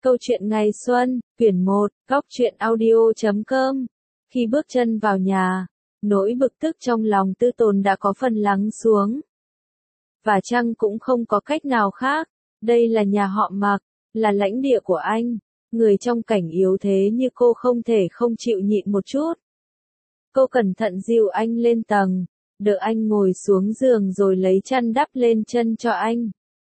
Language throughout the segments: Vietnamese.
Câu chuyện ngày xuân, quyển 1, góc truyện audio.com. Khi bước chân vào nhà, nỗi bực tức trong lòng Tư Tồn đã có phần lắng xuống. Và chăng cũng không có cách nào khác, đây là nhà họ Mạc, là lãnh địa của anh, người trong cảnh yếu thế như cô không thể không chịu nhịn một chút. Cô cẩn thận dìu anh lên tầng, đỡ anh ngồi xuống giường rồi lấy chăn đắp lên chân cho anh.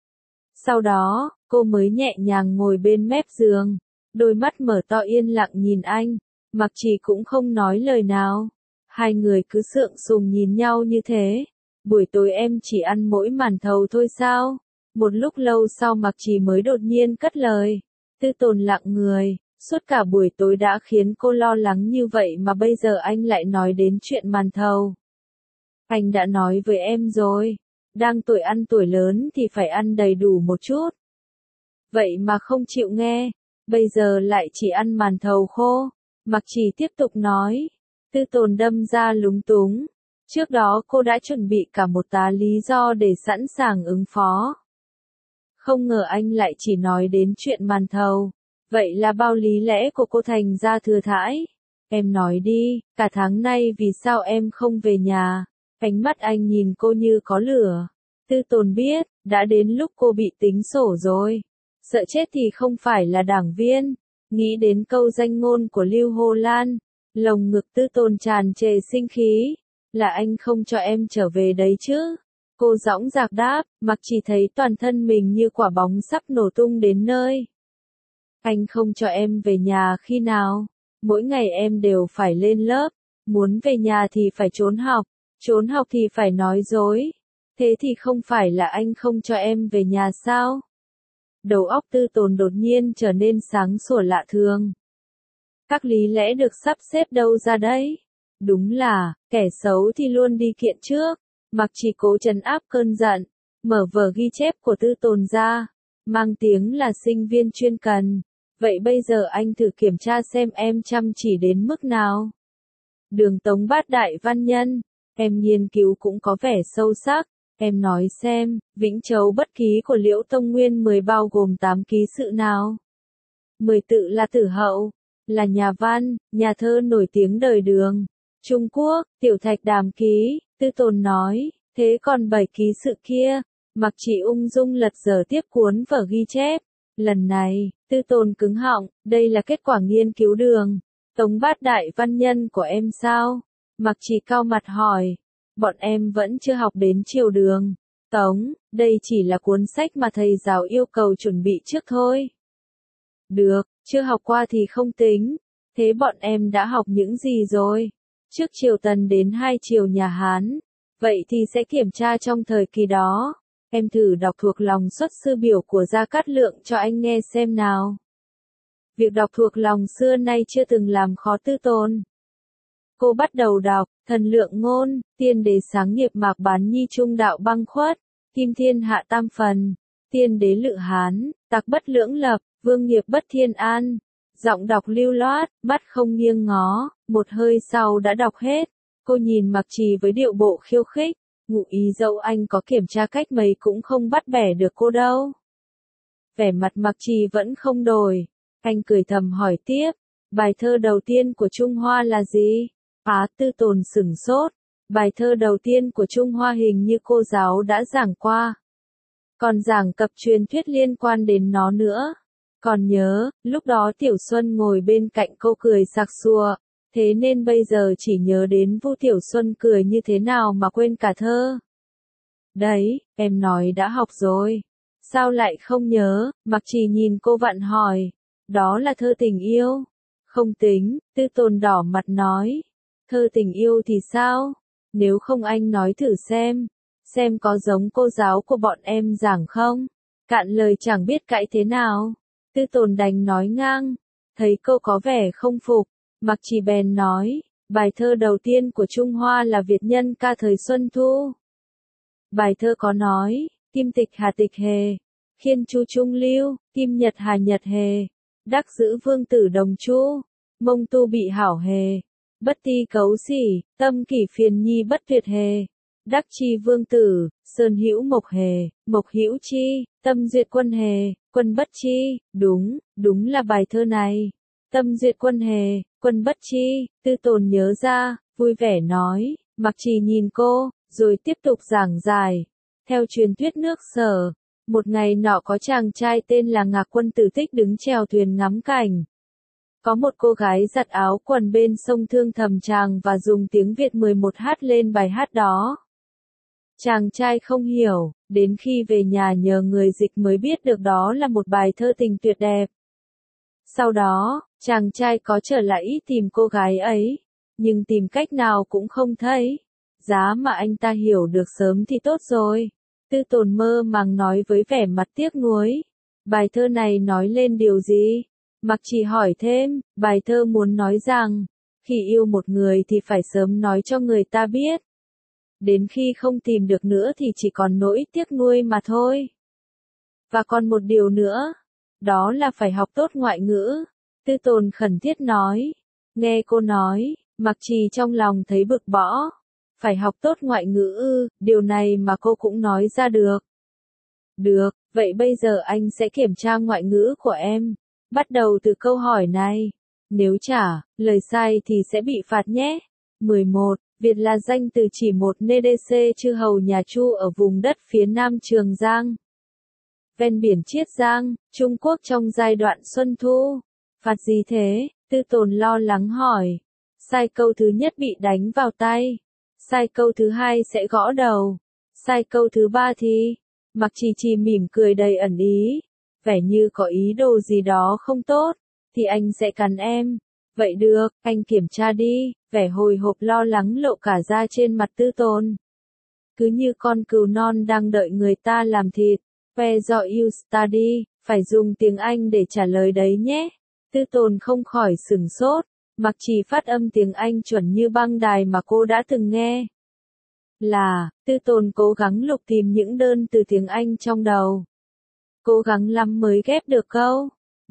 Sau đó, cô mới nhẹ nhàng ngồi bên mép giường, đôi mắt mở to yên lặng nhìn anh, Mạc Trì cũng không nói lời nào. Hai người cứ sượng sùng nhìn nhau như thế. Buổi tối em chỉ ăn mỗi màn thầu thôi sao? Một lúc lâu sau Mạc Trì mới đột nhiên cất lời. Tư Tồn lặng người, suốt cả buổi tối đã khiến cô lo lắng như vậy mà bây giờ anh lại nói đến chuyện màn thầu. Anh đã nói với em rồi, đang tuổi ăn tuổi lớn thì phải ăn đầy đủ một chút. Vậy mà không chịu nghe, bây giờ lại chỉ ăn màn thầu khô. Mạc Trì tiếp tục nói. Tư Tồn đâm ra lúng túng. Trước đó cô đã chuẩn bị cả một tá lý do để sẵn sàng ứng phó. Không ngờ anh lại chỉ nói đến chuyện màn thầu. Vậy là bao lý lẽ của cô thành ra thừa thãi. Em nói đi, cả tháng nay vì sao em không về nhà? Ánh mắt anh nhìn cô như có lửa. Tư Tồn biết, đã đến lúc cô bị tính sổ rồi. Sợ chết thì không phải là đảng viên. Nghĩ đến câu danh ngôn của Lưu Hồ Lan, lồng ngực Tư Tồn tràn trề sinh khí. Là anh không cho em trở về đấy chứ? Cô dõng dạc đáp, Mạc Trì thấy toàn thân mình như quả bóng sắp nổ tung đến nơi. Anh không cho em về nhà khi nào? Mỗi ngày em đều phải lên lớp. Muốn về nhà thì phải trốn học thì phải nói dối. Thế thì không phải là anh không cho em về nhà sao? Đầu óc Tư Tồn đột nhiên trở nên sáng sủa lạ thường. Các lý lẽ được sắp xếp đâu ra đấy? Đúng là, kẻ xấu thì luôn đi kiện trước. Mạc Trì cố trấn áp cơn giận, mở vở ghi chép của Tư Tồn ra, mang tiếng là sinh viên chuyên cần. Vậy bây giờ anh thử kiểm tra xem em chăm chỉ đến mức nào. Đường Tống Bát Đại Văn Nhân, em nghiên cứu cũng có vẻ sâu sắc. Em nói xem, Vĩnh Châu Bất Ký của Liễu Tông Nguyên 10 bao gồm 8 ký sự nào? 10 tự là Tử Hậu, là nhà văn, nhà thơ nổi tiếng đời Đường. Trung Quốc, Tiểu Thạch Đàm Ký, Tư Tồn nói, thế còn 7 ký sự kia? Mạc Trì ung dung lật dở tiếp cuốn vở ghi chép. Lần này, Tư Tồn cứng họng, đây là kết quả nghiên cứu Đường Tống Bát Đại Văn Nhân của em sao? Mạc Trì cau mặt hỏi. Bọn em vẫn chưa học đến triều Đường Tống, đây chỉ là cuốn sách mà thầy giáo yêu cầu chuẩn bị trước thôi. Được, chưa học qua thì không tính. Thế bọn em đã học những gì rồi? Trước triều Tần đến 2 triều nhà Hán. Vậy thì sẽ kiểm tra trong thời kỳ đó. Em thử đọc thuộc lòng Xuất Sư Biểu của Gia Cát Lượng cho anh nghe xem nào. Việc đọc thuộc lòng xưa nay chưa từng làm khó Tư Tồn. Cô bắt đầu đọc, Thần Lượng Ngôn, Tiên Đế Sáng Nghiệp Mạc Bán Nhi Trung Đạo Băng Khuất, Kim Thiên Hạ Tam Phần, Tiên Đế Lự Hán, Tặc Bất Lưỡng Lập, Vương Nghiệp Bất Thiên An. Giọng đọc lưu loát, mắt không nghiêng ngó, một hơi sau đã đọc hết. Cô nhìn Mạc Trì với điệu bộ khiêu khích, ngụ ý dẫu anh có kiểm tra cách mấy cũng không bắt bẻ được cô đâu. Vẻ mặt Mạc Trì vẫn không đổi. Anh cười thầm hỏi tiếp, bài thơ đầu tiên của Trung Hoa là gì? Tư Tồn sửng sốt. Bài thơ đầu tiên của Trung Hoa hình như cô giáo đã giảng qua. Còn giảng cập truyền thuyết liên quan đến nó nữa. Còn nhớ, lúc đó Tiểu Xuân ngồi bên cạnh cô cười sặc sụa. Thế nên bây giờ chỉ nhớ đến Vu Tiểu Xuân cười như thế nào mà quên cả thơ. Đấy, em nói đã học rồi. Sao lại không nhớ? Mạc Trì nhìn cô vặn hỏi. Đó là thơ tình yêu. Không tính, Tư Tồn đỏ mặt nói. Thơ tình yêu thì sao? Nếu không anh nói thử xem có giống cô giáo của bọn em giảng không? Cạn lời chẳng biết cãi thế nào. Tư Tồn đành nói ngang. Thấy cô có vẻ không phục, Mạc Trì bèn nói, bài thơ đầu tiên của Trung Hoa là Việt Nhân ca thời Xuân Thu. Bài thơ có nói, Kim Tịch Hà Tịch Hề, Khiên Chu Trung Lưu, Kim Nhật Hà Nhật Hề, Đắc Giữ Vương Tử Đồng Chu, Mông Tu Bị Hảo Hề, Bất Ti Cấu Sỉ, Tâm Kỷ Phiền Nhi Bất Tuyệt Hề, Đắc Chi Vương Tử, Sơn Hữu Mộc Hề, Mộc Hữu Chi, Tâm duyệt quân hề, quân bất chi, đúng là bài thơ này. Tâm duyệt quân hề, quân bất chi, Tư Tồn nhớ ra, vui vẻ nói, Mặc Trì nhìn cô, rồi tiếp tục giảng giải. Theo truyền thuyết nước Sở, một ngày nọ có chàng trai tên là Ngạc Quân Tử Tích đứng chèo thuyền ngắm cảnh. Có một cô gái giặt áo quần bên sông thương thầm chàng và dùng tiếng Việt 11 hát lên bài hát đó. Chàng trai không hiểu, đến khi về nhà nhờ người dịch mới biết được đó là một bài thơ tình tuyệt đẹp. Sau đó, chàng trai có trở lại tìm cô gái ấy, nhưng tìm cách nào cũng không thấy. Giá mà anh ta hiểu được sớm thì tốt rồi. Tư Tồn mơ màng nói với vẻ mặt tiếc nuối. Bài thơ này nói lên điều gì? Mặc Trì hỏi thêm, bài thơ muốn nói rằng, khi yêu một người thì phải sớm nói cho người ta biết. Đến khi không tìm được nữa thì chỉ còn nỗi tiếc nuối mà thôi. Và còn một điều nữa, đó là phải học tốt ngoại ngữ. Tư Tồn khẩn thiết nói. Nghe cô nói, Mặc Trì trong lòng thấy bực bõ. Phải học tốt ngoại ngữ ư, điều này mà cô cũng nói ra được. Được, vậy bây giờ anh sẽ kiểm tra ngoại ngữ của em. Bắt đầu từ câu hỏi này. Nếu trả lời sai thì sẽ bị phạt nhé. 11. Việt là danh từ chỉ một NDC chư hầu nhà Chu ở vùng đất phía nam Trường Giang, ven biển Chiết Giang, Trung Quốc trong giai đoạn Xuân Thu. Phạt gì thế? Tư Tồn lo lắng hỏi. Sai câu thứ nhất bị đánh vào tay. Sai câu thứ hai sẽ gõ đầu. Sai câu thứ ba thì... Mặc Trì mỉm cười đầy ẩn ý. Vẻ như có ý đồ gì đó không tốt. Thì anh sẽ cắn em. Vậy được, anh kiểm tra đi. Vẻ hồi hộp lo lắng lộ cả ra trên mặt Tư Tồn. Cứ như con cừu non đang đợi người ta làm thịt. Where do you study? Phải dùng tiếng Anh để trả lời đấy nhé. Tư Tồn không khỏi sửng sốt. Mặc Trì phát âm tiếng Anh chuẩn như băng đài mà cô đã từng nghe. Tư Tồn cố gắng lục tìm những đơn từ tiếng Anh trong đầu. Cố gắng lắm mới ghép được câu.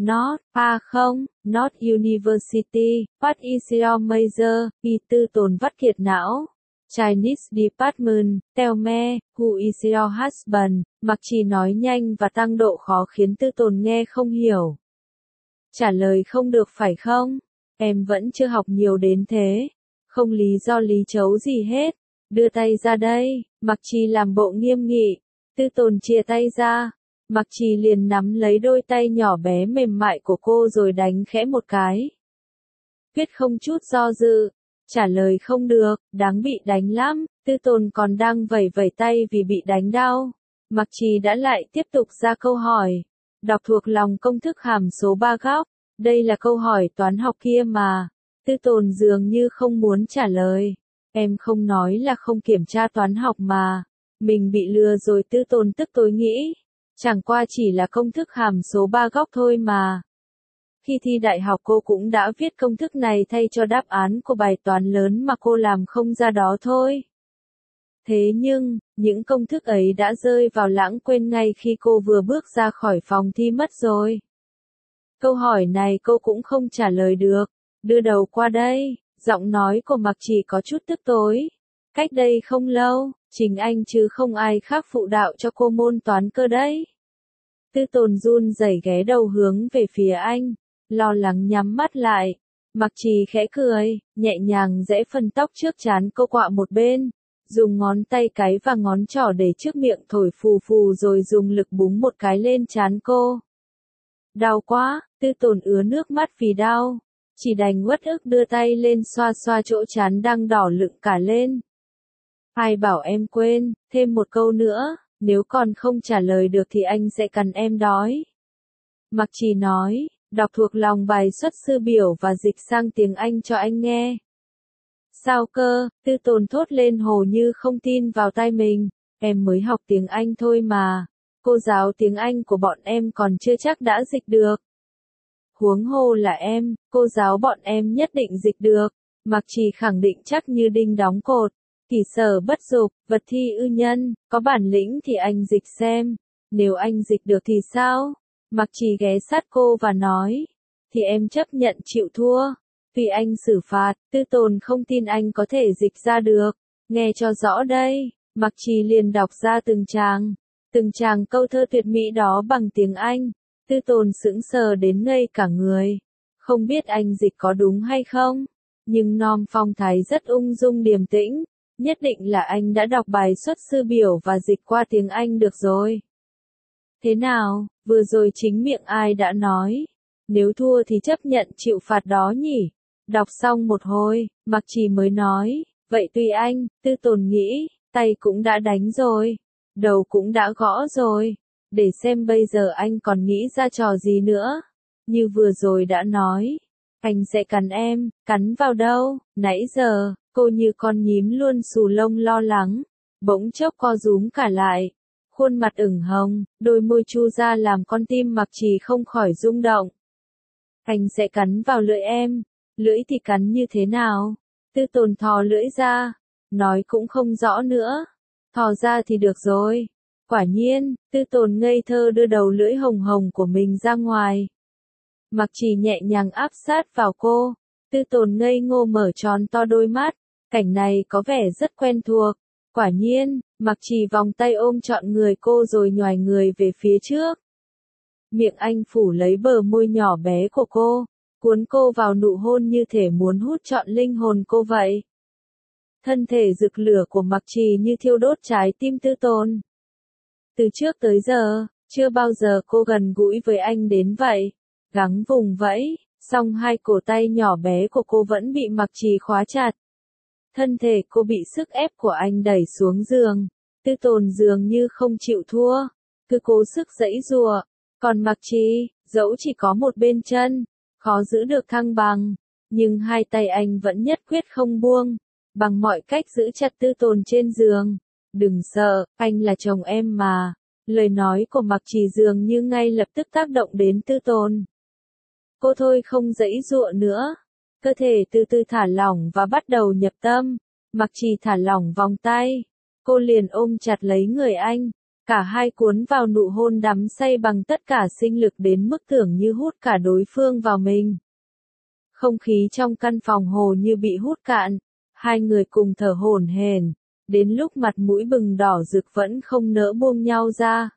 Not university, what is your major? Tư Tồn vắt kiệt não. Chinese department, tell me, who is your husband? Mặc Trì nói nhanh và tăng độ khó khiến Tư Tồn nghe không hiểu. Trả lời không được phải không? Em vẫn chưa học nhiều đến thế. Không lý do lý chấu gì hết. Đưa tay ra đây. Mặc Trì làm bộ nghiêm nghị. Tư Tồn chìa tay ra. Mặc Trì liền nắm lấy đôi tay nhỏ bé mềm mại của cô rồi đánh khẽ một cái. Viết không chút do dự. Trả lời không được, đáng bị đánh lắm. Tư Tồn còn đang vẩy vẩy tay vì bị đánh đau. Mặc Trì đã lại tiếp tục ra câu hỏi. Đọc thuộc lòng công thức hàm số 3 góc. Đây là câu hỏi toán học kia mà. Tư Tồn dường như không muốn trả lời. Em không nói là không kiểm tra toán học mà. Mình bị lừa rồi. Tư Tồn tức tối nghĩ. Chẳng qua chỉ là công thức hàm số 3 góc thôi mà. Khi thi đại học cô cũng đã viết công thức này thay cho đáp án của bài toán lớn mà cô làm không ra đó thôi. Thế nhưng, những công thức ấy đã rơi vào lãng quên ngay khi cô vừa bước ra khỏi phòng thi mất rồi. Câu hỏi này cô cũng không trả lời được. Đưa đầu qua đây, giọng nói của Mặc Trì có chút tức tối. Cách đây không lâu, chính anh chứ không ai khác phụ đạo cho cô môn toán cơ đấy. Tư Tồn run rẩy ghé đầu hướng về phía anh, lo lắng nhắm mắt lại. Mặc Trì khẽ cười, nhẹ nhàng rẽ phần tóc trước trán cô quạ một bên, dùng ngón tay cái và ngón trỏ để trước miệng thổi phù phù rồi dùng lực búng một cái lên trán cô. Đau quá, Tư Tồn ứa nước mắt vì đau, chỉ đành uất ức đưa tay lên xoa xoa chỗ trán đang đỏ lựng cả lên. Ai bảo em quên, thêm một câu nữa, nếu còn không trả lời được thì anh sẽ cắn em đói. Mặc Trì nói, đọc thuộc lòng bài xuất sư biểu và dịch sang tiếng Anh cho anh nghe. Sao cơ? Tư Tồn thốt lên hồ như không tin vào tai mình. Em mới học tiếng Anh thôi mà. Cô giáo tiếng Anh của bọn em còn chưa chắc đã dịch được. Huống hồ là em, cô giáo bọn em nhất định dịch được. Mặc Trì khẳng định chắc như đinh đóng cột. Kỷ sở bất dục, vật thi ư nhân, có bản lĩnh thì anh dịch xem. Nếu anh dịch được thì sao? Mặc Trì ghé sát cô và nói. Thì em chấp nhận chịu thua. Vì anh xử phạt, Tư Tồn không tin anh có thể dịch ra được. Nghe cho rõ đây. Mặc Trì liền đọc ra từng trang. Từng tràng câu thơ tuyệt mỹ đó bằng tiếng Anh, Tư Tồn sững sờ đến ngây cả người. Không biết anh dịch có đúng hay không, nhưng Nom phong thái rất ung dung điềm tĩnh, nhất định là anh đã đọc bài xuất sư biểu và dịch qua tiếng Anh được rồi. Thế nào, vừa rồi chính miệng ai đã nói, nếu thua thì chấp nhận chịu phạt đó nhỉ? Đọc xong một hồi, Mạc Trì mới nói, vậy tùy anh. Tư Tồn nghĩ, tay cũng đã đánh rồi, đầu cũng đã gõ rồi, để xem bây giờ anh còn nghĩ ra trò gì nữa. Như vừa rồi đã nói, anh sẽ cắn em. Cắn vào đâu? Nãy giờ, cô như con nhím luôn xù lông lo lắng, bỗng chốc co rúm cả lại, khuôn mặt ửng hồng, đôi môi chu ra làm con tim Mạc Trì không khỏi rung động. Anh sẽ cắn vào lưỡi em. Lưỡi thì cắn như thế nào? Tư Tồn thò lưỡi ra, nói cũng không rõ nữa. Thò ra thì được rồi. Quả nhiên, Tư Tồn ngây thơ đưa đầu lưỡi hồng hồng của mình ra ngoài. Mạc Trì nhẹ nhàng áp sát vào cô. Tư Tồn ngây ngô mở tròn to đôi mắt. Cảnh này có vẻ rất quen thuộc. Quả nhiên, Mạc Trì vòng tay ôm trọn người cô rồi nhoài người về phía trước. Miệng anh phủ lấy bờ môi nhỏ bé của cô, cuốn cô vào nụ hôn như thể muốn hút trọn linh hồn cô vậy. Thân thể rực lửa của Mạc Trì như thiêu đốt trái tim Tư Tồn. Từ trước tới giờ, chưa bao giờ cô gần gũi với anh đến vậy. Gắng vùng vẫy, song hai cổ tay nhỏ bé của cô vẫn bị Mạc Trì khóa chặt. Thân thể cô bị sức ép của anh đẩy xuống giường. Tư Tồn dường như không chịu thua, cứ cố sức giãy giụa. Còn Mạc Trì, dẫu chỉ có một bên chân, khó giữ được thăng bằng, nhưng hai tay anh vẫn nhất quyết không buông, bằng mọi cách giữ chặt Tư Tồn trên giường. Đừng sợ, anh là chồng em mà. Lời nói của Mạc Trì dường như ngay lập tức tác động đến Tư Tồn. Cô thôi không giãy giụa nữa, cơ thể từ từ thả lỏng và bắt đầu nhập tâm. Mạc Trì thả lỏng vòng tay, cô liền ôm chặt lấy người anh. Cả hai cuốn vào nụ hôn đắm say bằng tất cả sinh lực đến mức tưởng như hút cả đối phương vào mình. Không khí trong căn phòng hồ như bị hút cạn, hai người cùng thở hổn hển, đến lúc mặt mũi bừng đỏ rực vẫn không nỡ buông nhau ra.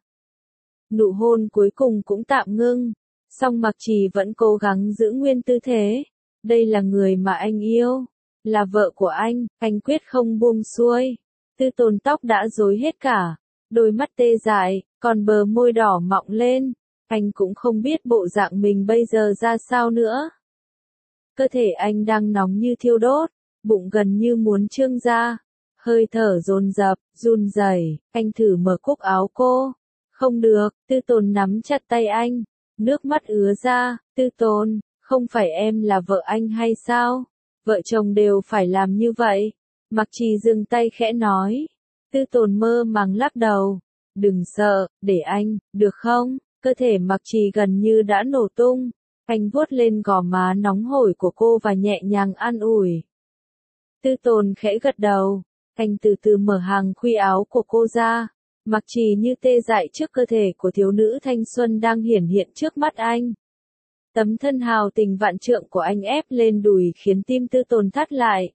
Nụ hôn cuối cùng cũng tạm ngưng, song Mạc Trì vẫn cố gắng giữ nguyên tư thế. Đây là người mà anh yêu, là vợ của anh quyết không buông xuôi. Tư Tồn tóc đã rối hết cả. Đôi mắt tê dại, còn bờ môi đỏ mọng lên, anh cũng không biết bộ dạng mình bây giờ ra sao nữa. Cơ thể anh đang nóng như thiêu đốt, bụng gần như muốn trương ra, hơi thở dồn dập, run rẩy. Anh thử mở cúc áo cô. Không được. Tư Tồn nắm chặt tay anh, nước mắt ứa ra. Tư Tồn, không phải em là vợ anh hay sao? Vợ chồng đều phải làm như vậy. Mạc Trì dừng tay khẽ nói. Tư Tồn mơ màng lắc đầu. Đừng sợ, để anh, được không? Cơ thể Mạc Trì gần như đã nổ tung. Anh vuốt lên gò má nóng hổi của cô và nhẹ nhàng an ủi. Tư Tồn khẽ gật đầu. Anh từ từ mở hàng khuy áo của cô ra. Mạc Trì như tê dại trước cơ thể của thiếu nữ thanh xuân đang hiển hiện trước mắt anh. Tấm thân hào tình vạn trượng của anh ép lên đùi khiến tim Tư Tồn thắt lại.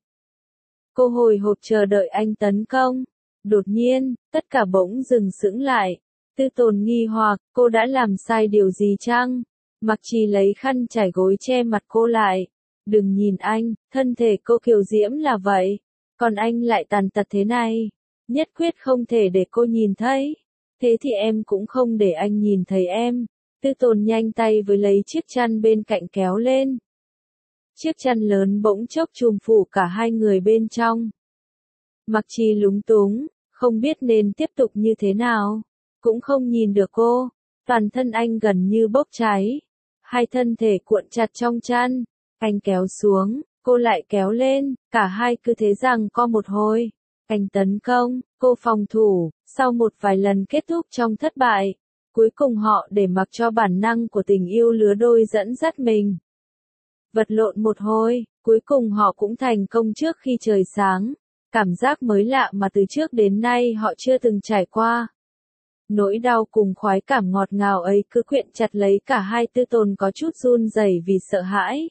Cô hồi hộp chờ đợi anh tấn công. Đột nhiên, tất cả bỗng dừng sững lại. Tư Tồn nghi hoặc, cô đã làm sai điều gì chăng? Mạc Trì lấy khăn trải gối che mặt cô lại. Đừng nhìn anh, thân thể cô kiều diễm là vậy. Còn anh lại tàn tật thế này. Nhất quyết không thể để cô nhìn thấy. Thế thì em cũng không để anh nhìn thấy em. Tư Tồn nhanh tay với lấy chiếc chăn bên cạnh kéo lên. Chiếc chăn lớn bỗng chốc trùm phủ cả hai người bên trong. Mạc Trì lúng túng, không biết nên tiếp tục như thế nào. Cũng không nhìn được cô. Toàn thân anh gần như bốc cháy. Hai thân thể cuộn chặt trong chăn. Anh kéo xuống, cô lại kéo lên. Cả hai cứ thế rằng co một hồi. Anh tấn công, cô phòng thủ. Sau một vài lần kết thúc trong thất bại, cuối cùng họ để mặc cho bản năng của tình yêu lứa đôi dẫn dắt mình. Vật lộn một hồi, cuối cùng họ cũng thành công trước khi trời sáng. Cảm giác mới lạ mà từ trước đến nay họ chưa từng trải qua. Nỗi đau cùng khoái cảm ngọt ngào ấy cứ quyện chặt lấy cả hai. Tư Tồn có chút run rẩy vì sợ hãi.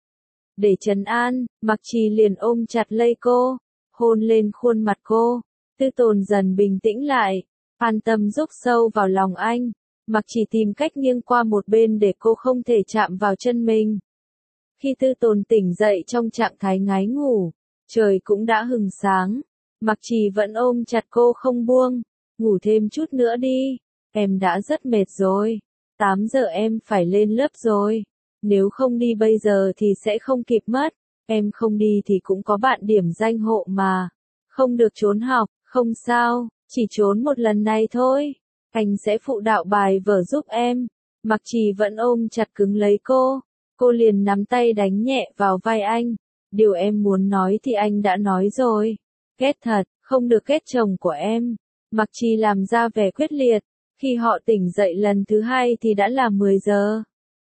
Để trấn an, Mạc Trì liền ôm chặt lấy cô, hôn lên khuôn mặt cô. Tư Tồn dần bình tĩnh lại. an tâm rúc sâu vào lòng anh. Mặc Trì tìm cách nghiêng qua một bên để cô không thể chạm vào chân mình. Khi Tư Tồn tỉnh dậy trong trạng thái ngái ngủ, trời cũng đã hừng sáng. Mặc Trì vẫn ôm chặt cô không buông. Ngủ thêm chút nữa đi, em đã rất mệt rồi. 8 giờ em phải lên lớp rồi. Nếu không đi bây giờ thì sẽ không kịp mất. Em không đi thì cũng có bạn điểm danh hộ mà. Không được trốn học, không sao, chỉ trốn một lần này thôi. Anh sẽ phụ đạo bài vở giúp em. Mặc Trì vẫn ôm chặt cứng lấy cô. Cô liền nắm tay đánh nhẹ vào vai anh. Điều em muốn nói thì anh đã nói rồi. Kết thật, không được kết chồng của em. Mặc Trì làm ra vẻ quyết liệt. Khi họ tỉnh dậy lần thứ hai thì đã là 10 giờ.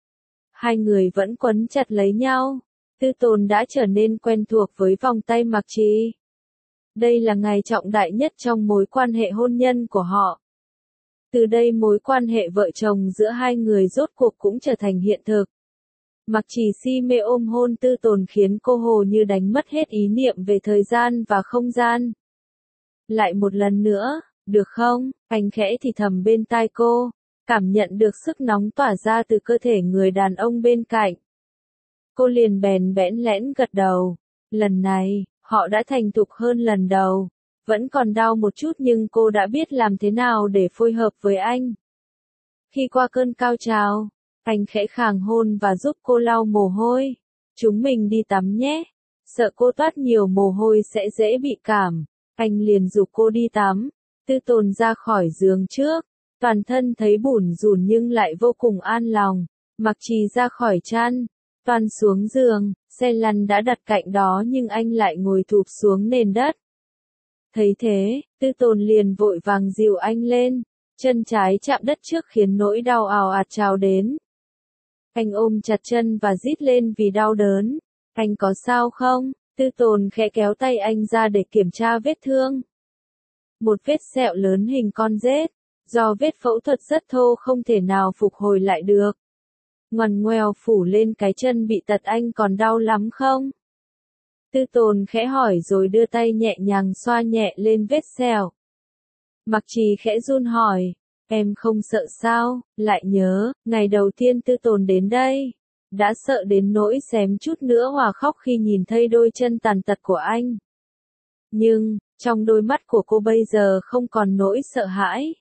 Hai người vẫn quấn chặt lấy nhau. Tư Tồn đã trở nên quen thuộc với vòng tay Mặc Trì. Đây là ngày trọng đại nhất trong mối quan hệ hôn nhân của họ. Từ đây mối quan hệ vợ chồng giữa hai người rốt cuộc cũng trở thành hiện thực. Mặc Trì si mê ôm hôn Tư Tồn khiến cô hồ như đánh mất hết ý niệm về thời gian và không gian. Lại một lần nữa, được không? Anh khẽ thì thầm bên tai cô, cảm nhận được sức nóng tỏa ra từ cơ thể người đàn ông bên cạnh. Cô liền bèn bẽn lẽn gật đầu. Lần này, họ đã thành thục hơn lần đầu. Vẫn còn đau một chút nhưng cô đã biết làm thế nào để phối hợp với anh. Khi qua cơn cao trào, anh khẽ khàng hôn và giúp cô lau mồ hôi. Chúng mình đi tắm nhé. Sợ cô toát nhiều mồ hôi sẽ dễ bị cảm. Anh liền giục cô đi tắm. Tư Tồn ra khỏi giường trước. Toàn thân thấy bủn rủn nhưng lại vô cùng an lòng. Mặc Trì ra khỏi chăn. Toàn xuống giường. Xe lăn đã đặt cạnh đó nhưng anh lại ngồi thụp xuống nền đất. Thấy thế, Tư Tồn liền vội vàng dìu anh lên. Chân trái chạm đất trước khiến nỗi đau ào ạt trào đến. Anh ôm chặt chân và rít lên vì đau đớn. Anh có sao không? Tư Tồn khẽ kéo tay anh ra để kiểm tra vết thương. Một vết sẹo lớn hình con rết. Do vết phẫu thuật rất thô không thể nào phục hồi lại được. Ngoằn ngoèo phủ lên cái chân bị tật anh còn đau lắm không? Tư Tồn khẽ hỏi rồi đưa tay nhẹ nhàng xoa nhẹ lên vết sẹo. Mặc Trì khẽ run hỏi, em không sợ sao? Lại nhớ, ngày đầu tiên Tư Tồn đến đây. Đã sợ đến nỗi xém chút nữa hòa khóc khi nhìn thấy đôi chân tàn tật của anh. Nhưng, trong đôi mắt của cô bây giờ không còn nỗi sợ hãi.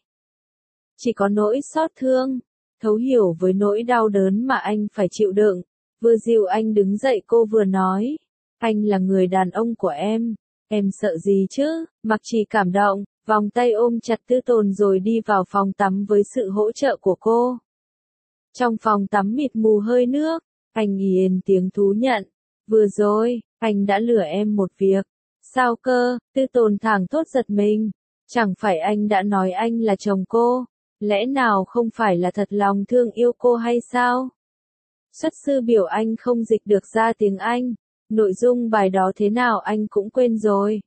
Chỉ có nỗi xót thương, thấu hiểu với nỗi đau đớn mà anh phải chịu đựng. Vừa dìu anh đứng dậy cô vừa nói, anh là người đàn ông của em sợ gì chứ? Mặc Trì cảm động, vòng tay ôm chặt Tư Tồn rồi đi vào phòng tắm với sự hỗ trợ của cô. Trong phòng tắm mịt mù hơi nước, anh yên tiếng thú nhận, vừa rồi, anh đã lừa em một việc. Sao cơ? Tư Tồn thảng thốt giật mình, chẳng phải anh đã nói anh là chồng cô, lẽ nào không phải là thật lòng thương yêu cô hay sao? Xuất sư biểu anh không dịch được ra tiếng Anh, nội dung bài đó thế nào anh cũng quên rồi.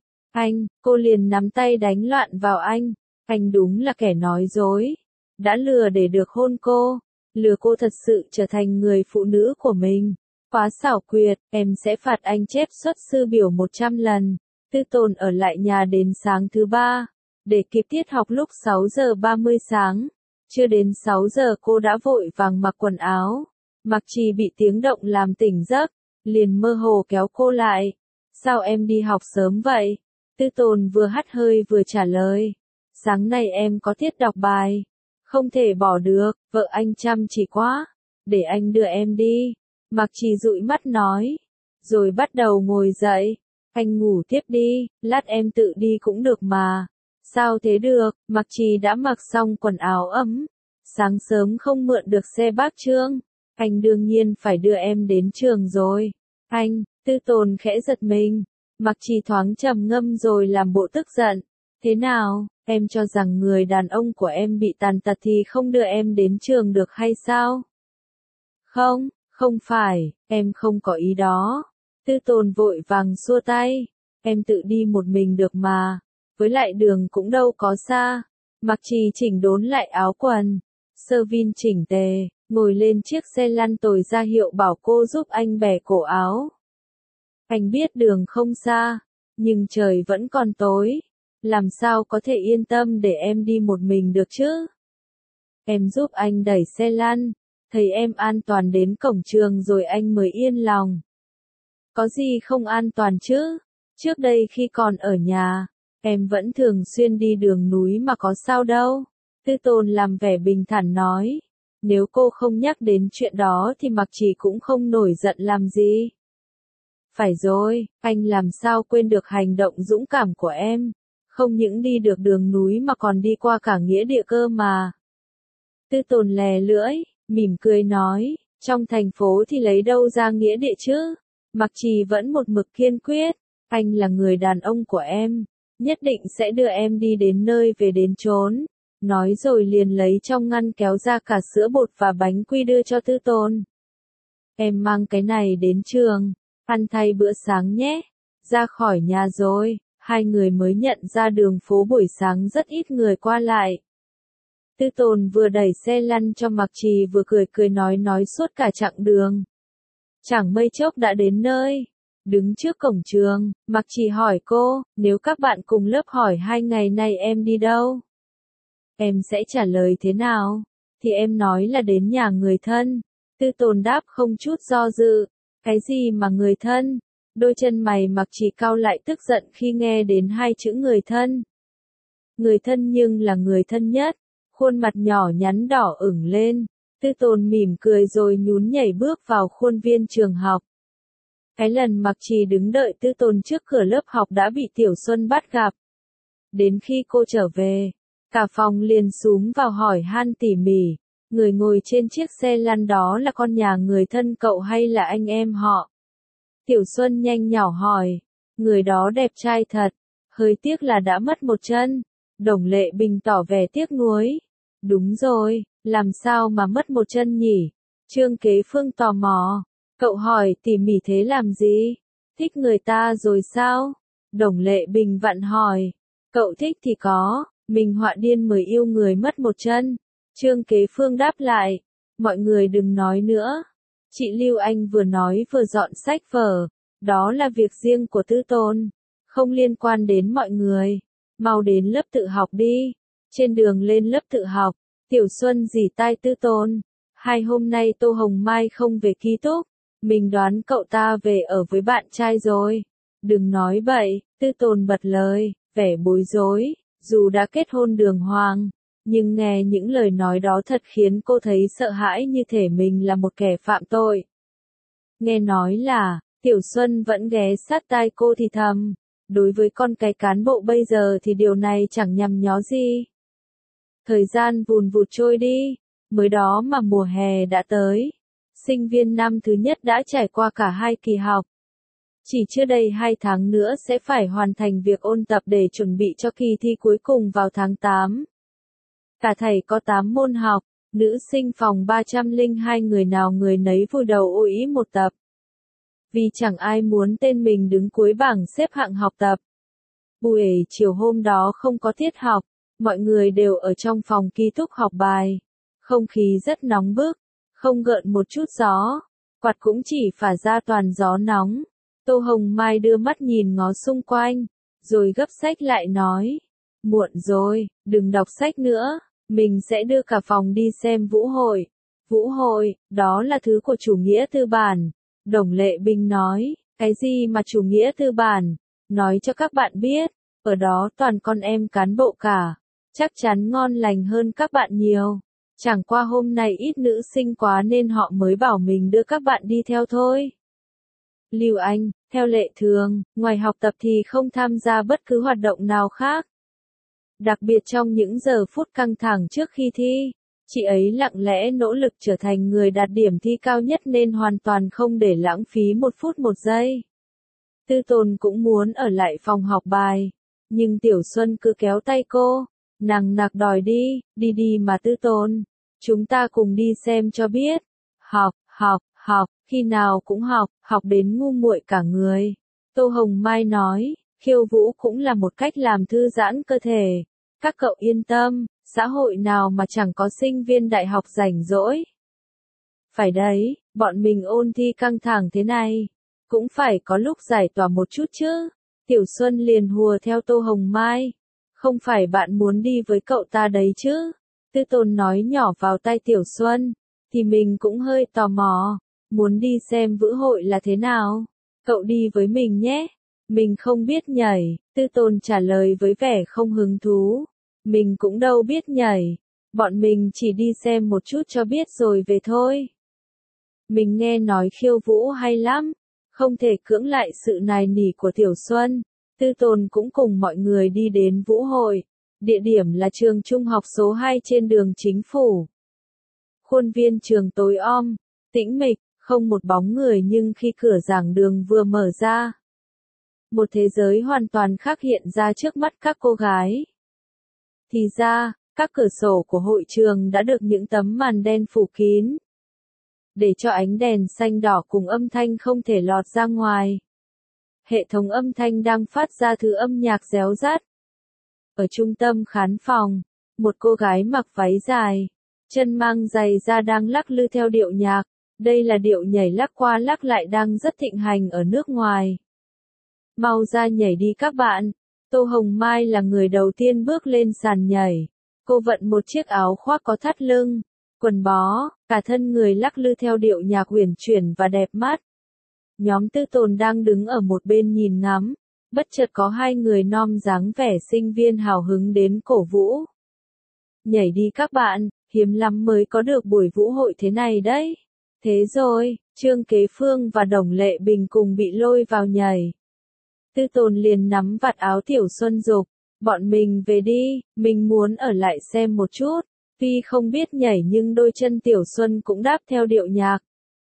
Cô liền nắm tay đánh loạn vào anh đúng là kẻ nói dối, đã lừa để được hôn cô, lừa cô thật sự trở thành người phụ nữ của mình. Quá xảo quyệt, em sẽ phạt anh chép xuất sư biểu 100 lần. Tư Tồn ở lại nhà đến sáng thứ ba, để kịp tiết học lúc 6 giờ 30 sáng. Chưa đến 6 giờ cô đã vội vàng mặc quần áo. Mặc Trì bị tiếng động làm tỉnh giấc, liền mơ hồ kéo cô lại. Sao em đi học sớm vậy? Tư Tồn vừa hắt hơi vừa trả lời. Sáng nay em có tiết đọc bài. Không thể bỏ được, vợ anh chăm chỉ quá. Để anh đưa em đi. Mặc Trì dụi mắt nói. Rồi bắt đầu ngồi dậy. Anh ngủ tiếp đi, lát em tự đi cũng được mà. Sao thế được? Mặc Trì đã mặc xong quần áo ấm. Sáng sớm không mượn được xe bác Trương. Anh đương nhiên phải đưa em đến trường rồi. Tư Tồn khẽ giật mình. Mặc Trì thoáng trầm ngâm rồi làm bộ tức giận. Thế nào, em cho rằng người đàn ông của em bị tàn tật thì không đưa em đến trường được hay sao? Không phải, em không có ý đó. Tư Tồn vội vàng xua tay. Em tự đi một mình được mà. Với lại đường cũng đâu có xa. Mặc Trì chỉnh đốn lại áo quần. Sơ vin chỉnh tề, ngồi lên chiếc xe lăn tồi ra hiệu bảo cô giúp anh bẻ cổ áo. Anh biết đường không xa, nhưng trời vẫn còn tối. Làm sao có thể yên tâm để em đi một mình được chứ? Em giúp anh đẩy xe lăn, thấy em an toàn đến cổng trường rồi anh mới yên lòng. Có gì không an toàn chứ? Trước đây khi còn ở nhà, em vẫn thường xuyên đi đường núi mà có sao đâu. Tư Tồn làm vẻ bình thản nói. Nếu cô không nhắc đến chuyện đó thì Mặc Trì cũng không nổi giận làm gì. Phải rồi, anh làm sao quên được hành động dũng cảm của em. Không những đi được đường núi mà còn đi qua cả nghĩa địa cơ mà. Tư Tồn lè lưỡi, mỉm cười nói, trong thành phố thì lấy đâu ra nghĩa địa chứ? Mặc Trì vẫn một mực kiên quyết, anh là người đàn ông của em, nhất định sẽ đưa em đi đến nơi về đến chốn. Nói rồi liền lấy trong ngăn kéo ra cả sữa bột và bánh quy đưa cho Tư Tồn. Em mang cái này đến trường, ăn thay bữa sáng nhé. Ra khỏi nhà rồi, hai người mới nhận ra đường phố buổi sáng rất ít người qua lại. Tư Tồn vừa đẩy xe lăn cho Mặc Trì vừa cười cười nói suốt cả chặng đường. Chẳng mấy chốc đã đến nơi. Đứng trước cổng trường, Mặc Trì hỏi cô, nếu các bạn cùng lớp hỏi 2 ngày nay em đi đâu? Em sẽ trả lời thế nào? Thì em nói là đến nhà người thân. Tư Tồn đáp không chút do dự. Cái gì mà người thân? Đôi chân mày Mặc Trì cau lại tức giận khi nghe đến 2 chữ người thân. Người thân nhưng là người thân nhất. Khuôn mặt nhỏ nhắn đỏ ửng lên. Tư Tồn mỉm cười rồi nhún nhảy bước vào khuôn viên trường học. Cái lần Mặc Trì đứng đợi Tư Tồn trước cửa lớp học đã bị Tiểu Xuân bắt gặp. Đến khi cô trở về, cả phòng liền xúm vào hỏi han tỉ mỉ, người ngồi trên chiếc xe lăn đó là con nhà người thân cậu hay là anh em họ? Tiểu Xuân nhanh nhỏ hỏi, người đó đẹp trai thật, hơi tiếc là đã mất một chân. Đồng Lệ Bình tỏ vẻ tiếc nuối. Đúng rồi, làm sao mà mất một chân nhỉ? Trương Kế Phương tò mò. Cậu hỏi tỉ mỉ thế làm gì? Thích người ta rồi sao? Đồng Lệ Bình vặn hỏi. Cậu thích thì có, mình họa điên mới yêu người mất một chân. Trương Kế Phương đáp lại. Mọi người đừng nói nữa. Chị Lưu Anh vừa nói vừa dọn sách vở. Đó là việc riêng của Tư Tồn, không liên quan đến mọi người. Mau đến lớp tự học đi. Trên đường lên lớp tự học, Tiểu Xuân rỉ tai Tư Tồn. 2 hôm nay Tô Hồng Mai không về ký túc. Mình đoán cậu ta về ở với bạn trai rồi. Đừng nói bậy, Tư Tồn bật lời, vẻ bối rối. Dù đã kết hôn đường hoàng, nhưng nghe những lời nói đó thật khiến cô thấy sợ hãi như thể mình là một kẻ phạm tội. Nghe nói là, Tiểu Xuân vẫn ghé sát tai cô thì thầm. Đối với con cái cán bộ bây giờ thì điều này chẳng nhằm nhó gì. Thời gian vùn vụt trôi đi, mới đó mà mùa hè đã tới. Sinh viên năm thứ nhất đã trải qua cả 2 kỳ học. Chỉ chưa đầy 2 tháng nữa sẽ phải hoàn thành việc ôn tập để chuẩn bị cho kỳ thi cuối cùng vào tháng 8. Cả thầy có 8 môn học, nữ sinh phòng 302 người nào người nấy vùi đầu ôi ý một tập. Vì chẳng ai muốn tên mình đứng cuối bảng xếp hạng học tập. Buổi chiều hôm đó không có tiết học, mọi người đều ở trong phòng ký túc học bài. Không khí rất nóng bức, không gợn một chút gió, quạt cũng chỉ phả ra toàn gió nóng. Tô Hồng Mai đưa mắt nhìn ngó xung quanh, rồi gấp sách lại nói. Muộn rồi, đừng đọc sách nữa, mình sẽ đưa cả phòng đi xem vũ hội. Vũ hội, đó là thứ của chủ nghĩa tư bản. Đồng Lệ Bình nói, cái gì mà chủ nghĩa tư bản? Nói cho các bạn biết, ở đó toàn con em cán bộ cả. Chắc chắn ngon lành hơn các bạn nhiều. Chẳng qua hôm nay ít nữ sinh quá nên họ mới bảo mình đưa các bạn đi theo thôi. Lưu Anh, theo lệ thường, ngoài học tập thì không tham gia bất cứ hoạt động nào khác. Đặc biệt trong những giờ phút căng thẳng trước khi thi, chị ấy lặng lẽ nỗ lực trở thành người đạt điểm thi cao nhất nên hoàn toàn không để lãng phí 1 phút 1 giây. Tư Tồn cũng muốn ở lại phòng học bài, nhưng Tiểu Xuân cứ kéo tay cô, nằng nặc đòi đi, đi mà Tư Tồn. Chúng ta cùng đi xem cho biết. Học, khi nào cũng học đến ngu muội cả người. Tô Hồng Mai nói, khiêu vũ cũng là một cách làm thư giãn cơ thể. Các cậu yên tâm, xã hội nào mà chẳng có sinh viên đại học rảnh rỗi. Phải đấy, bọn mình ôn thi căng thẳng thế này, cũng phải có lúc giải tỏa một chút chứ. Tiểu Xuân liền hùa theo Tô Hồng Mai. Không phải bạn muốn đi với cậu ta đấy chứ? Tư Tồn nói nhỏ vào tai Tiểu Xuân, thì mình cũng hơi tò mò, muốn đi xem vũ hội là thế nào. Cậu đi với mình nhé. Mình không biết nhảy, Tư Tồn trả lời với vẻ không hứng thú. Mình cũng đâu biết nhảy, bọn mình chỉ đi xem một chút cho biết rồi về thôi. Mình nghe nói khiêu vũ hay lắm, không thể cưỡng lại sự nài nỉ của Tiểu Xuân. Tư Tồn cũng cùng mọi người đi đến vũ hội. Địa điểm là trường trung học số 2 trên đường Chính phủ. Khuôn viên trường tối om, tĩnh mịch, không một bóng người, nhưng khi cửa giảng đường vừa mở ra, một thế giới hoàn toàn khác hiện ra trước mắt các cô gái. Thì ra, các cửa sổ của hội trường đã được những tấm màn đen phủ kín, để cho ánh đèn xanh đỏ cùng âm thanh không thể lọt ra ngoài. Hệ thống âm thanh đang phát ra thứ âm nhạc réo rắt. Ở trung tâm khán phòng, một cô gái mặc váy dài, chân mang giày da đang lắc lư theo điệu nhạc. Đây là điệu nhảy lắc qua lắc lại đang rất thịnh hành ở nước ngoài. Mau ra nhảy đi các bạn. Tô Hồng Mai là người đầu tiên bước lên sàn nhảy. Cô vận một chiếc áo khoác có thắt lưng, quần bó, cả thân người lắc lư theo điệu nhạc uyển chuyển và đẹp mắt. Nhóm Tư Tồn đang đứng ở một bên nhìn ngắm, bất chợt có hai người non dáng vẻ sinh viên hào hứng đến cổ vũ. Nhảy đi các bạn, hiếm lắm mới có được buổi vũ hội thế này đấy. Thế rồi, Trương Kế Phương và Đồng Lệ Bình cùng bị lôi vào nhảy. Tư Tồn liền nắm vạt áo Tiểu Xuân dục, bọn mình về đi, mình muốn ở lại xem một chút. Tuy không biết nhảy nhưng đôi chân Tiểu Xuân cũng đáp theo điệu nhạc,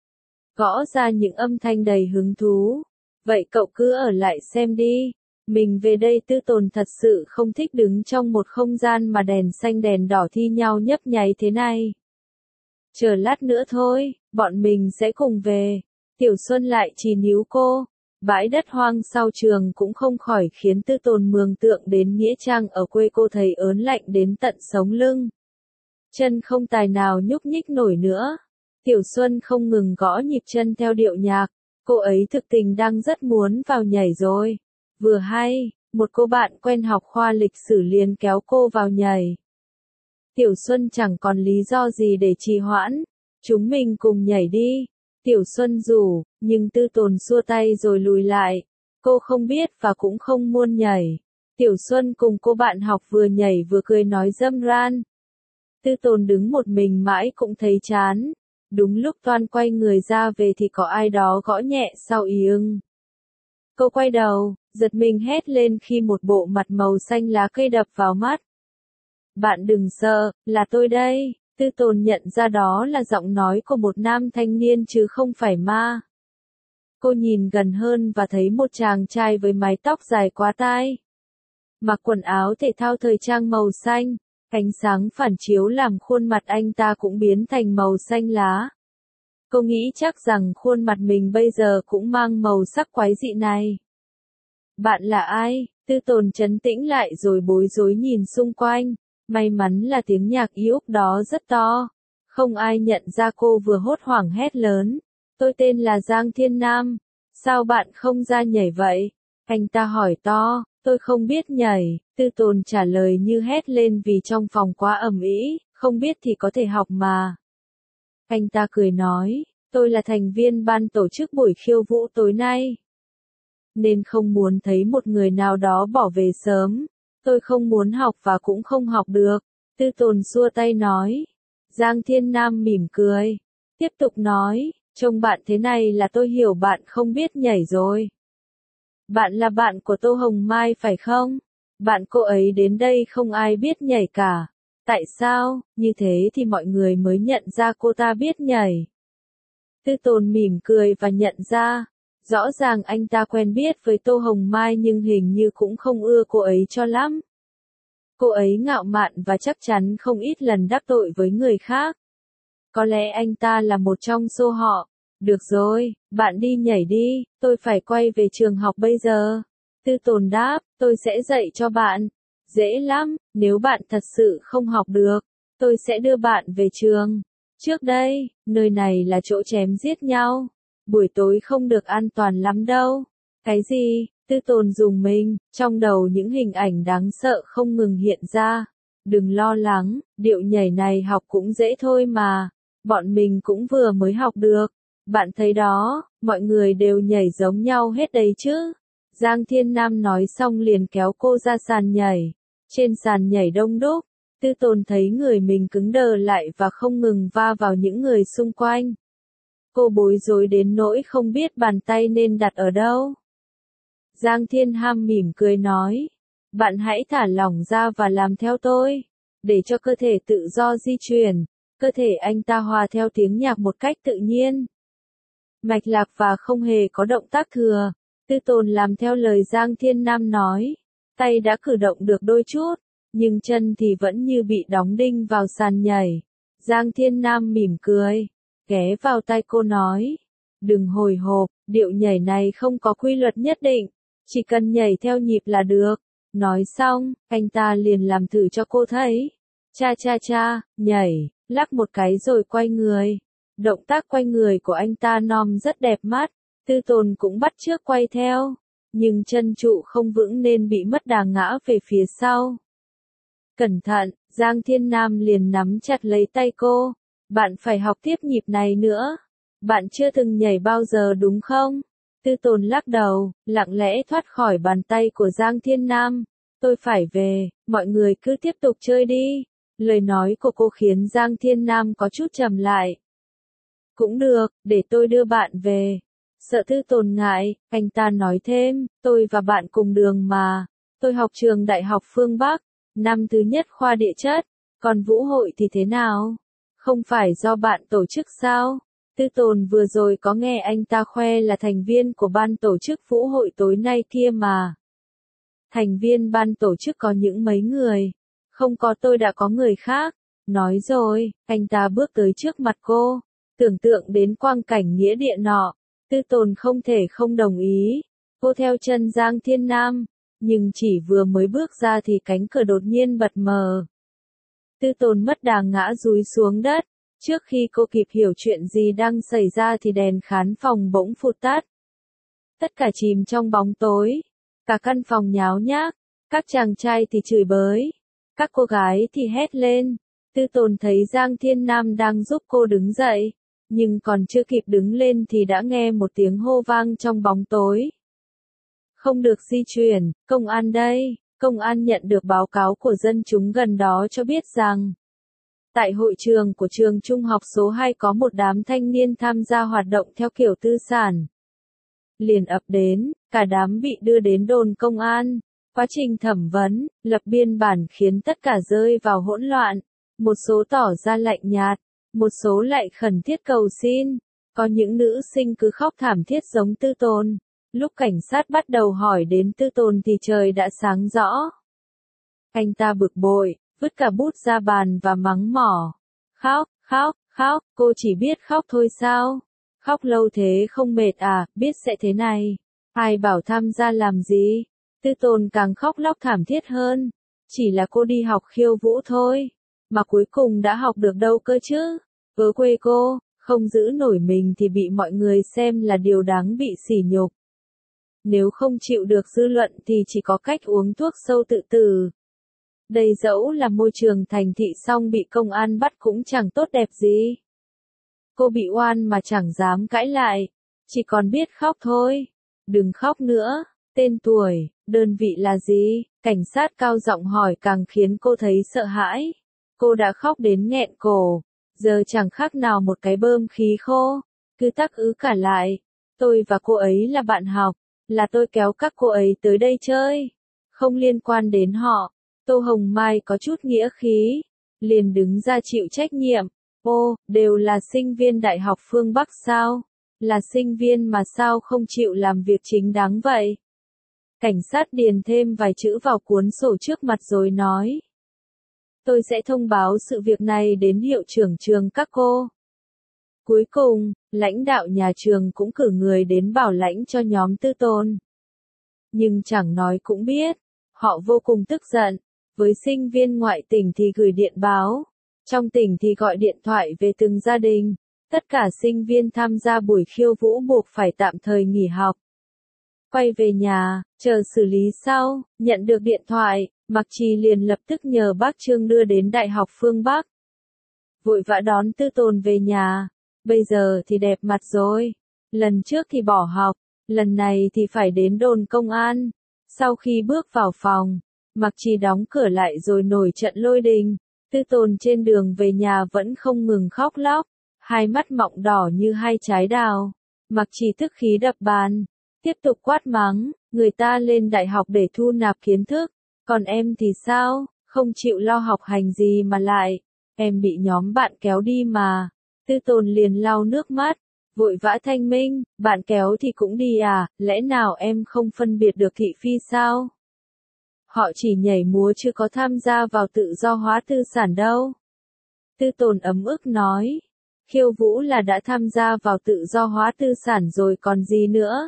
gõ ra những âm thanh đầy hứng thú. Vậy cậu cứ ở lại xem đi, mình về đây. Tư Tồn thật sự không thích đứng trong một không gian mà đèn xanh đèn đỏ thi nhau nhấp nháy thế này. Chờ lát nữa thôi, bọn mình sẽ cùng về. Tiểu Xuân lại chỉ níu cô. Bãi đất hoang sau trường cũng không khỏi khiến Tư Tồn mường tượng đến nghĩa trang ở quê cô, thấy ớn lạnh đến tận sống lưng. Chân không tài nào nhúc nhích nổi nữa. Tiểu Xuân không ngừng gõ nhịp chân theo điệu nhạc. Cô ấy thực tình đang rất muốn vào nhảy rồi. Vừa hay, một cô bạn quen học khoa lịch sử liền kéo cô vào nhảy. Tiểu Xuân chẳng còn lý do gì để trì hoãn. Chúng mình cùng nhảy đi. Tiểu Xuân rủ, nhưng Tư Tồn xua tay rồi lùi lại. Cô không biết và cũng không muốn nhảy. Tiểu Xuân cùng cô bạn học vừa nhảy vừa cười nói râm ran. Tư Tồn đứng một mình mãi cũng thấy chán. Đúng lúc toan quay người ra về thì có ai đó gõ nhẹ sau ì ưng. Cô quay đầu, giật mình hét lên khi một bộ mặt màu xanh lá cây đập vào mắt. Bạn đừng sợ, là tôi đây. Tư Tồn nhận ra đó là giọng nói của một nam thanh niên chứ không phải ma. Cô nhìn gần hơn và thấy một chàng trai với mái tóc dài quá tai, mặc quần áo thể thao thời trang màu xanh. Ánh sáng phản chiếu làm khuôn mặt anh ta cũng biến thành màu xanh lá. Cô nghĩ chắc rằng khuôn mặt mình bây giờ cũng mang màu sắc quái dị này. Bạn là ai? Tư Tồn trấn tĩnh lại rồi bối rối nhìn xung quanh. May mắn là tiếng nhạc iuk đó rất to. Không ai nhận ra cô, vừa hốt hoảng hét lớn. Tôi tên là Giang Thiên Nam. Sao bạn không ra nhảy vậy? Anh ta hỏi to. Tôi không biết nhảy. Tư Tồn trả lời như hét lên vì trong phòng quá ầm ĩ. Không biết thì có thể học mà. Anh ta cười nói. Tôi là thành viên ban tổ chức buổi khiêu vũ tối nay, nên không muốn thấy một người nào đó bỏ về sớm. Tôi không muốn học và cũng không học được. Tư Tồn xua tay nói. Giang Thiên Nam mỉm cười, tiếp tục nói. Trông bạn thế này là tôi hiểu bạn không biết nhảy rồi. Bạn là bạn của Tô Hồng Mai phải không? Bạn cô ấy đến đây không ai biết nhảy cả. Tại sao? Như thế thì mọi người mới nhận ra cô ta biết nhảy. Tư Tồn mỉm cười và nhận ra. Rõ ràng anh ta quen biết với Tô Hồng Mai nhưng hình như cũng không ưa cô ấy cho lắm. Cô ấy ngạo mạn và chắc chắn không ít lần đắc tội với người khác. Có lẽ anh ta là một trong số họ. Được rồi, bạn đi nhảy đi, tôi phải quay về trường học bây giờ. Tư Tồn đáp, tôi sẽ dạy cho bạn. Dễ lắm, nếu bạn thật sự không học được, tôi sẽ đưa bạn về trường. Trước đây, nơi này là chỗ chém giết nhau. Buổi tối không được an toàn lắm đâu. Cái gì? Tư Tồn dùng mình, trong đầu những hình ảnh đáng sợ không ngừng hiện ra. Đừng lo lắng, điệu nhảy này học cũng dễ thôi mà. Bọn mình cũng vừa mới học được. Bạn thấy đó, mọi người đều nhảy giống nhau hết đấy chứ. Giang Thiên Nam nói xong liền kéo cô ra sàn nhảy. Trên sàn nhảy đông đúc, Tư Tồn thấy người mình cứng đờ lại và không ngừng va vào những người xung quanh. Cô bối rối đến nỗi không biết bàn tay nên đặt ở đâu. Giang Thiên Nam mỉm cười nói, bạn hãy thả lỏng ra và làm theo tôi, để cho cơ thể tự do di chuyển. Cơ thể anh ta hòa theo tiếng nhạc một cách tự nhiên, mạch lạc và không hề có động tác thừa. Tư Tồn làm theo lời Giang Thiên Nam nói, tay đã cử động được đôi chút, nhưng chân thì vẫn như bị đóng đinh vào sàn nhảy. Giang Thiên Nam mỉm cười, ghé vào tai cô nói, đừng hồi hộp, điệu nhảy này không có quy luật nhất định, chỉ cần nhảy theo nhịp là được. Nói xong, anh ta liền làm thử cho cô thấy. Cha cha cha, nhảy, lắc một cái rồi quay người. Động tác quay người của anh ta nom rất đẹp mắt, Tư Tồn cũng bắt chước quay theo, nhưng chân trụ không vững nên bị mất đà ngã về phía sau. Cẩn thận, Giang Thiên Nam liền nắm chặt lấy tay cô, bạn phải học tiếp nhịp này nữa. Bạn chưa từng nhảy bao giờ đúng không? Tư Tồn lắc đầu, lặng lẽ thoát khỏi bàn tay của Giang Thiên Nam. Tôi phải về, mọi người cứ tiếp tục chơi đi. Lời nói của cô khiến Giang Thiên Nam có chút trầm lại. Cũng được, để tôi đưa bạn về. Sợ Tư Tồn ngại, anh ta nói thêm, tôi và bạn cùng đường mà. Tôi học trường Đại học Phương Bắc, năm thứ nhất khoa địa chất, còn vũ hội thì thế nào? Không phải do bạn tổ chức sao? Tư Tồn vừa rồi có nghe anh ta khoe là thành viên của ban tổ chức vũ hội tối nay kia mà. Thành viên ban tổ chức có những mấy người? Không có, tôi đã có người khác. Nói rồi, anh ta bước tới trước mặt cô, tưởng tượng đến quang cảnh nghĩa địa nọ. Tư Tồn không thể không đồng ý. Cô theo chân Giang Thiên Nam, nhưng chỉ vừa mới bước ra thì cánh cửa đột nhiên bật mở. Tư Tồn mất đà ngã dúi xuống đất. Trước khi cô kịp hiểu chuyện gì đang xảy ra thì đèn khán phòng bỗng phụt tắt. Tất cả chìm trong bóng tối. Cả căn phòng nháo nhác. Các chàng trai thì chửi bới. Các cô gái thì hét lên. Tư Tồn thấy Giang Thiên Nam đang giúp cô đứng dậy. Nhưng còn chưa kịp đứng lên thì đã nghe một tiếng hô vang trong bóng tối. Không được di chuyển, công an đây. Công an nhận được báo cáo của dân chúng gần đó cho biết rằng, tại hội trường của trường trung học số 2 có một đám thanh niên tham gia hoạt động theo kiểu tư sản. Liền ập đến, cả đám bị đưa đến đồn công an. Quá trình thẩm vấn, lập biên bản khiến tất cả rơi vào hỗn loạn. Một số tỏ ra lạnh nhạt, một số lại khẩn thiết cầu xin. Có những nữ sinh cứ khóc thảm thiết giống Tư Tồn. Lúc cảnh sát bắt đầu hỏi đến Tư Tồn thì trời đã sáng rõ. Anh ta bực bội, vứt cả bút ra bàn và mắng mỏ. Khóc, khóc, khóc, cô chỉ biết khóc thôi sao? Khóc lâu thế không mệt à, biết sẽ thế này. Ai bảo tham gia làm gì? Tư Tồn càng khóc lóc thảm thiết hơn. Chỉ là cô đi học khiêu vũ thôi. Mà cuối cùng đã học được đâu cơ chứ? Quê cô, không giữ nổi mình thì bị mọi người xem là điều đáng bị sỉ nhục. Nếu không chịu được dư luận thì chỉ có cách uống thuốc sâu tự tử. Đây dẫu là môi trường thành thị song bị công an bắt cũng chẳng tốt đẹp gì. Cô bị oan mà chẳng dám cãi lại, chỉ còn biết khóc thôi. Đừng khóc nữa, tên tuổi, đơn vị là gì? Cảnh sát cao giọng hỏi càng khiến cô thấy sợ hãi. Cô đã khóc đến nghẹn cổ, giờ chẳng khác nào một cái bơm khí khô, cứ tắc ứ cả lại. Tôi và cô ấy là bạn học, là tôi kéo các cô ấy tới đây chơi, không liên quan đến họ. Tô Hồng Mai có chút nghĩa khí, liền đứng ra chịu trách nhiệm. Ô, đều là sinh viên Đại học Phương Bắc sao? Là sinh viên mà sao không chịu làm việc chính đáng vậy? Cảnh sát điền thêm vài chữ vào cuốn sổ trước mặt rồi nói. Tôi sẽ thông báo sự việc này đến hiệu trưởng trường các cô. Cuối cùng, lãnh đạo nhà trường cũng cử người đến bảo lãnh cho nhóm Tư Tồn. Nhưng chẳng nói cũng biết, họ vô cùng tức giận. Với sinh viên ngoại tỉnh thì gửi điện báo, trong tỉnh thì gọi điện thoại về từng gia đình. Tất cả sinh viên tham gia buổi khiêu vũ buộc phải tạm thời nghỉ học. Quay về nhà, Chờ xử lý sau, nhận được điện thoại, Mạc Trì liền lập tức nhờ bác Trương đưa đến Đại học Phương Bắc. Vội vã đón Tư Tồn về nhà, bây giờ thì đẹp mặt rồi. Lần trước thì bỏ học, lần này thì phải đến đồn công an. Sau khi bước vào phòng, Mạc Trì đóng cửa lại rồi nổi trận lôi đình. Tư Tồn trên đường về nhà vẫn không ngừng khóc lóc, hai mắt mọng đỏ như hai trái đào. Mạc Trì tức khí đập bàn, tiếp tục quát mắng, người ta lên đại học để thu nạp kiến thức, còn em thì sao, không chịu lo học hành gì mà lại, em bị nhóm bạn kéo đi mà. Tư Tồn liền lau nước mắt, vội vã thanh minh, bạn kéo thì cũng đi à, lẽ nào em không phân biệt được thị phi sao? Họ chỉ nhảy múa chưa có tham gia vào tự do hóa tư sản đâu. Tư Tồn ấm ức nói, khiêu vũ là đã tham gia vào tự do hóa tư sản rồi còn gì nữa.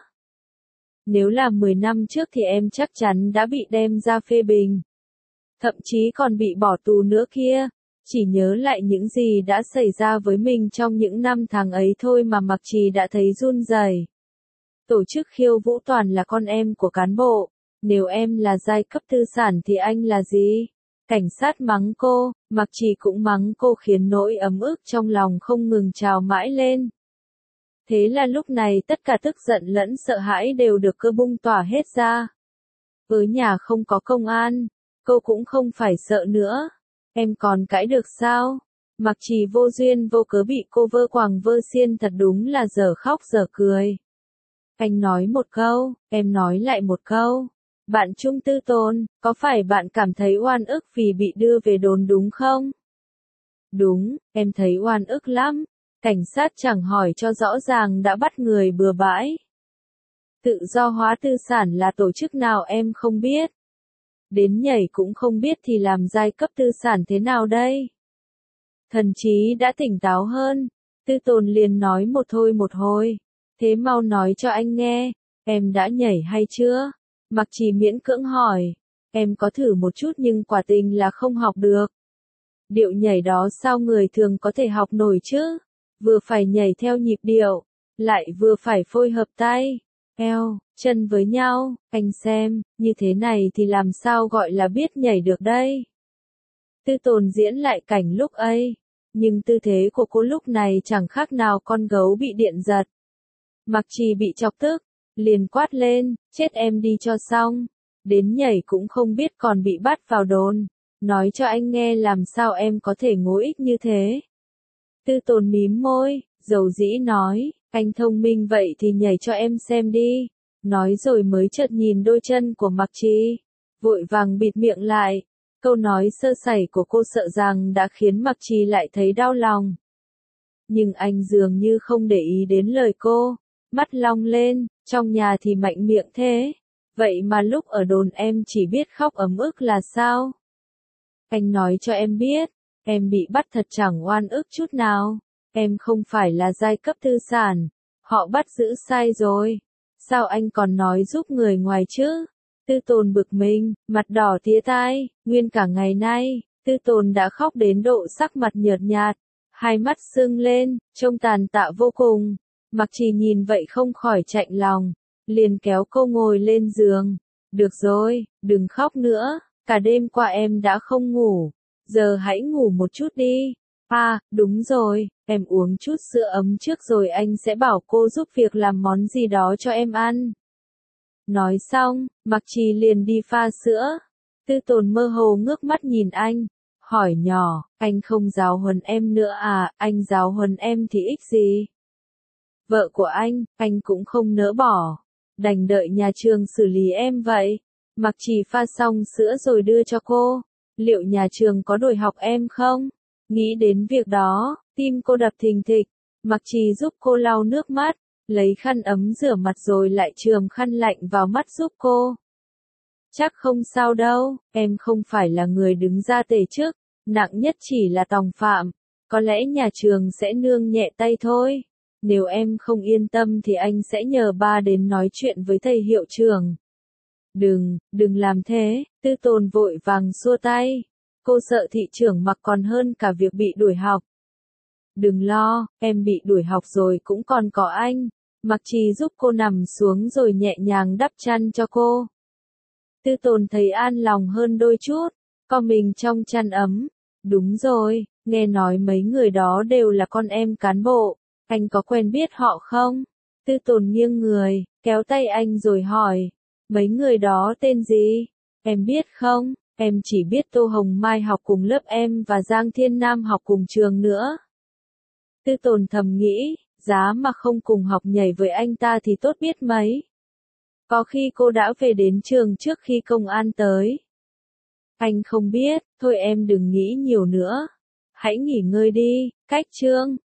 Nếu là 10 năm trước thì em chắc chắn đã bị đem ra phê bình. Thậm chí còn bị bỏ tù nữa kia. Chỉ nhớ lại những gì đã xảy ra với mình trong những năm tháng ấy thôi mà Mạc Trì đã thấy run rẩy. Tổ chức khiêu vũ toàn là con em của cán bộ. Nếu em là giai cấp tư sản thì anh là gì? Cảnh sát mắng cô, Mạc Trì cũng mắng cô khiến nỗi ấm ức trong lòng không ngừng trào mãi lên. Thế là lúc này tất cả tức giận lẫn sợ hãi đều được cơ bung tỏa hết ra. Ở nhà không có công an, cô cũng không phải sợ nữa. Em còn cãi được sao? Mạc Trì vô duyên vô cớ bị cô vơ quàng vơ xiên thật đúng là dở khóc dở cười. Anh nói một câu, em nói lại một câu. Bạn Trung Tư Tồn, có phải bạn cảm thấy oan ức vì bị đưa về đồn đúng không? Đúng, em thấy oan ức lắm. Cảnh sát chẳng hỏi cho rõ ràng đã bắt người bừa bãi. Tự do hóa tư sản là tổ chức nào em không biết. Đến nhảy cũng không biết thì làm giai cấp tư sản thế nào đây? Thần trí đã tỉnh táo hơn, Tư Tồn liền nói một thôi một hồi. Thế mau nói cho anh nghe, em đã nhảy hay chưa? Mạc Trì miễn cưỡng hỏi, em có thử một chút nhưng quả tình là không học được. Điệu nhảy đó sao người thường có thể học nổi chứ? Vừa phải nhảy theo nhịp điệu, lại vừa phải phối hợp tay, eo, chân với nhau, anh xem, như thế này thì làm sao gọi là biết nhảy được đây? Tư Tồn diễn lại cảnh lúc ấy, nhưng tư thế của cô lúc này chẳng khác nào con gấu bị điện giật. Mạc Trì bị chọc tức, liền quát lên, chết em đi cho xong, đến nhảy cũng không biết còn bị bắt vào đồn, nói cho anh nghe làm sao em có thể ngỗ ích như thế. Tư Tồn mím môi, dầu dĩ nói, anh thông minh vậy thì nhảy cho em xem đi, nói rồi mới chợt nhìn đôi chân của Mạc Trì, vội vàng bịt miệng lại, câu nói sơ sẩy của cô sợ rằng đã khiến Mạc Trì lại thấy đau lòng. Nhưng anh dường như không để ý đến lời cô, mắt long lên, trong nhà thì mạnh miệng thế, vậy mà lúc ở đồn em chỉ biết khóc ấm ức là sao? Anh nói cho em biết, em bị bắt thật chẳng oan ức chút nào, em không phải là giai cấp tư sản, họ bắt giữ sai rồi, sao anh còn nói giúp người ngoài chứ? Tư Tồn bực mình, mặt đỏ tía tai, nguyên cả ngày nay, Tư Tồn đã khóc đến độ sắc mặt nhợt nhạt, hai mắt sưng lên, trông tàn tạ vô cùng. Mạc Trì nhìn vậy không khỏi chạnh lòng, liền kéo cô ngồi lên giường. Được rồi, đừng khóc nữa, cả đêm qua em đã không ngủ, giờ hãy ngủ một chút đi. À, đúng rồi, em uống chút sữa ấm trước rồi anh sẽ bảo cô giúp việc làm món gì đó cho em ăn. Nói xong, Mạc Trì liền đi pha sữa. Tư Tồn mơ hồ ngước mắt nhìn anh, hỏi nhỏ, anh không giáo huấn em nữa à, anh giáo huấn em thì ích gì? Vợ của anh cũng không nỡ bỏ, đành đợi nhà trường xử lý em vậy. Mạc Trì pha xong sữa rồi đưa cho cô, liệu nhà trường có đổi học em không? Nghĩ đến việc đó, tim cô đập thình thịch, Mạc Trì giúp cô lau nước mắt, lấy khăn ấm rửa mặt rồi lại chườm khăn lạnh vào mắt giúp cô. Chắc không sao đâu, em không phải là người đứng ra tể chức, nặng nhất chỉ là tòng phạm, có lẽ nhà trường sẽ nương nhẹ tay thôi. Nếu em không yên tâm thì anh sẽ nhờ ba đến nói chuyện với thầy hiệu trưởng. Đừng làm thế, Tư Tồn vội vàng xua tay. Cô sợ thị trưởng mặc còn hơn cả việc bị đuổi học. Đừng lo, em bị đuổi học rồi cũng còn có anh. Mạc Trì giúp cô nằm xuống rồi nhẹ nhàng đắp chăn cho cô. Tư Tồn thấy an lòng hơn đôi chút, co mình trong chăn ấm. Đúng rồi, nghe nói mấy người đó đều là con em cán bộ, anh có quen biết họ không? Tư Tồn nghiêng người, kéo tay anh rồi hỏi, mấy người đó tên gì? Em biết không, em chỉ biết Tô Hồng Mai học cùng lớp em và Giang Thiên Nam học cùng trường nữa. Tư Tồn thầm nghĩ, giá mà không cùng học nhảy với anh ta thì tốt biết mấy. Có khi cô đã về đến trường trước khi công an tới. Anh không biết, thôi em đừng nghĩ nhiều nữa. Hãy nghỉ ngơi đi, cách chương.